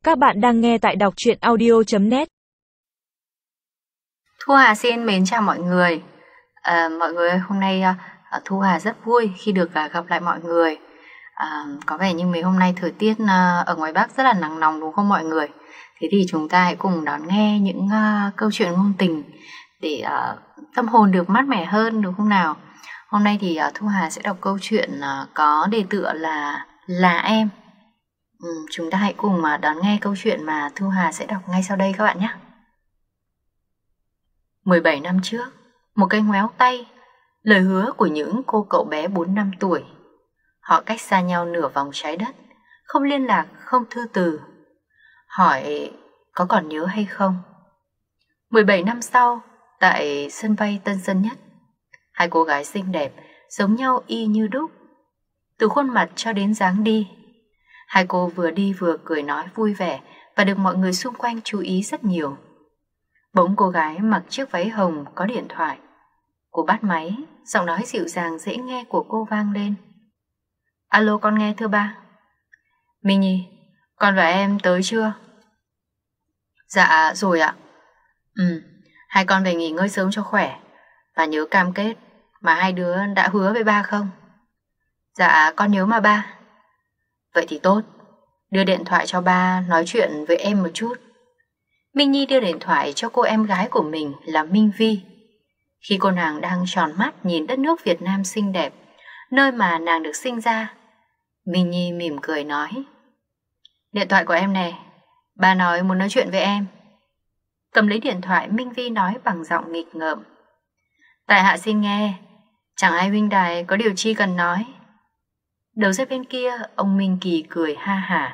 Các bạn đang nghe tại đọc truyện audio.net. Thu Hà xin mến chào mọi người. Mọi người ơi, hôm nay Thu Hà rất vui khi được gặp lại mọi người. Có vẻ như mấy hôm nay thời tiết ở ngoài Bắc rất là nắng nóng đúng không mọi người? Thế thì chúng ta hãy cùng đón nghe những câu chuyện ngôn tình để tâm hồn được mát mẻ hơn đúng không nào? Hôm nay thì Thu Hà sẽ đọc câu chuyện có đề tựa là em. Chúng ta hãy cùng đón nghe câu chuyện mà Thu Hà sẽ đọc ngay sau đây các bạn nhé. 17 năm trước, một cái ngoéo tay, lời hứa của những cô cậu bé 4 năm tuổi. Họ cách xa nhau nửa vòng trái đất, không liên lạc, không thư từ. Hỏi có còn nhớ hay không? 17 năm sau, tại sân bay Tân Sơn Nhất, hai cô gái xinh đẹp, giống nhau y như đúc. Từ khuôn mặt cho đến dáng đi, hai cô vừa đi vừa cười nói vui vẻ và được mọi người xung quanh chú ý rất nhiều. Bỗng cô gái mặc chiếc váy hồng có điện thoại. Cô bắt máy, giọng nói dịu dàng dễ nghe của cô vang lên. Alo, con nghe thưa ba. Minh Nhi, con và em tới chưa? Dạ rồi ạ. Hai con về nghỉ ngơi sớm cho khỏe và nhớ cam kết mà hai đứa đã hứa với ba không? Dạ con nhớ mà ba. Vậy thì tốt, đưa điện thoại cho ba nói chuyện với em một chút. Minh Nhi đưa điện thoại cho cô em gái của mình là Minh Vi. Khi cô nàng đang tròn mắt nhìn đất nước Việt Nam xinh đẹp, nơi mà nàng được sinh ra, Minh Nhi mỉm cười nói: Điện thoại của em nè, ba muốn nói chuyện với em. Cầm lấy điện thoại, Minh Vi nói bằng giọng nghịch ngợm: Tại hạ xin nghe, chẳng ai huynh đài có điều chi cần nói. Đầu dây bên kia, ông Minh Kỳ cười ha hả: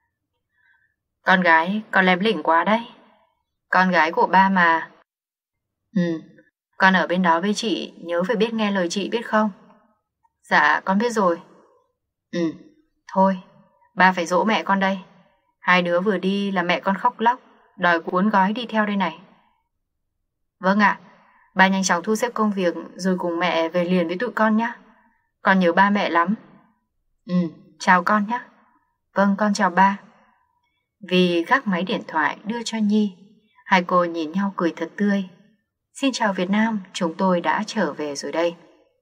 Con gái, con lém lỉnh quá đấy. Con gái của ba mà. Con ở bên đó với chị, nhớ phải biết nghe lời chị biết không? Dạ, con biết rồi. Thôi, ba phải dỗ mẹ con đây. Hai đứa vừa đi là mẹ con khóc lóc, đòi cuốn gói đi theo đây này. Vâng ạ, ba nhanh chóng thu xếp công việc rồi cùng mẹ về liền với tụi con nhé. Con nhớ ba mẹ lắm. Chào con nhé. Vâng, con chào ba. Vì gác máy điện thoại đưa cho Nhi, hai cô nhìn nhau cười thật tươi. Xin chào Việt Nam, chúng tôi đã trở về rồi đây.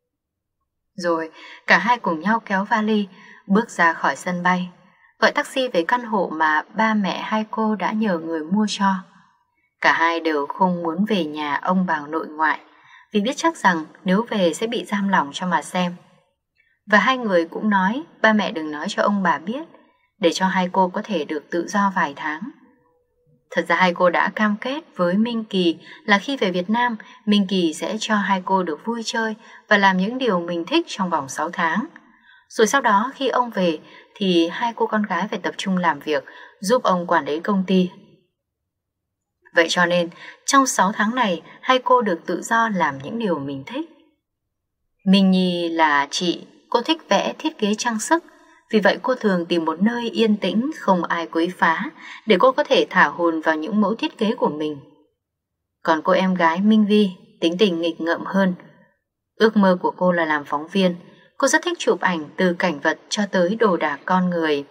Rồi cả hai cùng nhau kéo vali, bước ra khỏi sân bay, gọi taxi về căn hộ mà ba mẹ hai cô đã nhờ người mua cho. Cả hai đều không muốn về nhà ông bà nội ngoại, vì biết chắc rằng nếu về sẽ bị giam lỏng cho mà xem. Và hai người cũng nói ba mẹ đừng nói cho ông bà biết, để cho hai cô có thể được tự do vài tháng. Thật ra hai cô đã cam kết với Minh Kỳ là khi về Việt Nam, Minh Kỳ sẽ cho hai cô được vui chơi và làm những điều mình thích trong vòng 6 tháng. Rồi sau đó khi ông về thì hai cô con gái phải tập trung làm việc, giúp ông quản lý công ty. Vậy cho nên trong 6 tháng này hai cô được tự do làm những điều mình thích. Minh Nhi là chị, cô thích vẽ thiết kế trang sức. Vì vậy cô thường tìm một nơi yên tĩnh không ai quấy phá để cô có thể thả hồn vào những mẫu thiết kế của mình. Còn cô em gái Minh Vi tính tình nghịch ngợm hơn. Ước mơ của cô là làm phóng viên. Cô rất thích chụp ảnh từ cảnh vật cho tới đồ đạc con người.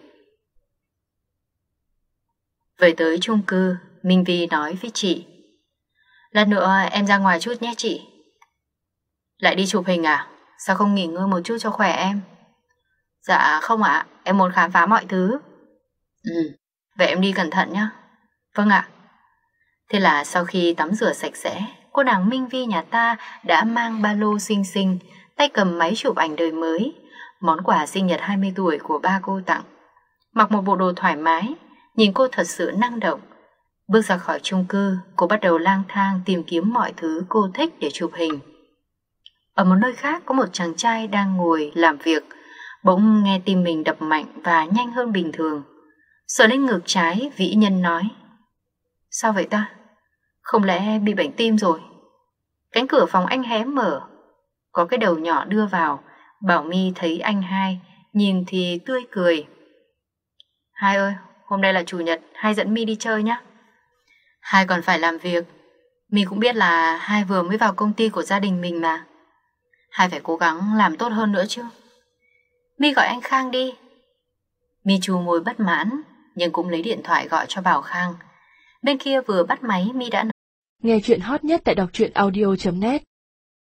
Về tới chung cư, Minh Vi nói với chị: Lát nữa em ra ngoài chút nhé chị. Lại đi chụp hình à? Sao không nghỉ ngơi một chút cho khỏe em? Dạ không ạ, em muốn khám phá mọi thứ. Vậy em đi cẩn thận nhé. Vâng ạ. Thế là sau khi tắm rửa sạch sẽ, cô nàng Minh Vi nhà ta đã mang ba lô xinh xinh, tay cầm máy chụp ảnh đời mới, món quà sinh nhật 20 tuổi của ba cô tặng. Mặc một bộ đồ thoải mái, nhìn cô thật sự năng động. Bước ra khỏi chung cư, cô bắt đầu lang thang tìm kiếm mọi thứ cô thích để chụp hình. Ở một nơi khác có một chàng trai đang ngồi làm việc, bỗng nghe tim mình đập mạnh và nhanh hơn bình thường. Sờ lên ngực trái, vĩ nhân nói: Sao vậy ta? Không lẽ bị bệnh tim rồi? Cánh cửa phòng anh hé mở, có cái đầu nhỏ đưa vào. Bảo My thấy anh hai, nhìn thì tươi cười: Hai ơi, hôm nay là chủ nhật, hai dẫn My đi chơi nhé. Hai còn phải làm việc. My cũng biết là hai vừa mới vào công ty của gia đình mình mà. Hai phải cố gắng làm tốt hơn nữa chứ. My gọi anh Khang đi. My chu môi bất mãn. nhưng cũng lấy điện thoại gọi cho Bảo Khang. Bên kia vừa bắt máy, My đã nói. Nghe chuyện hot nhất tại đọc truyện audio.net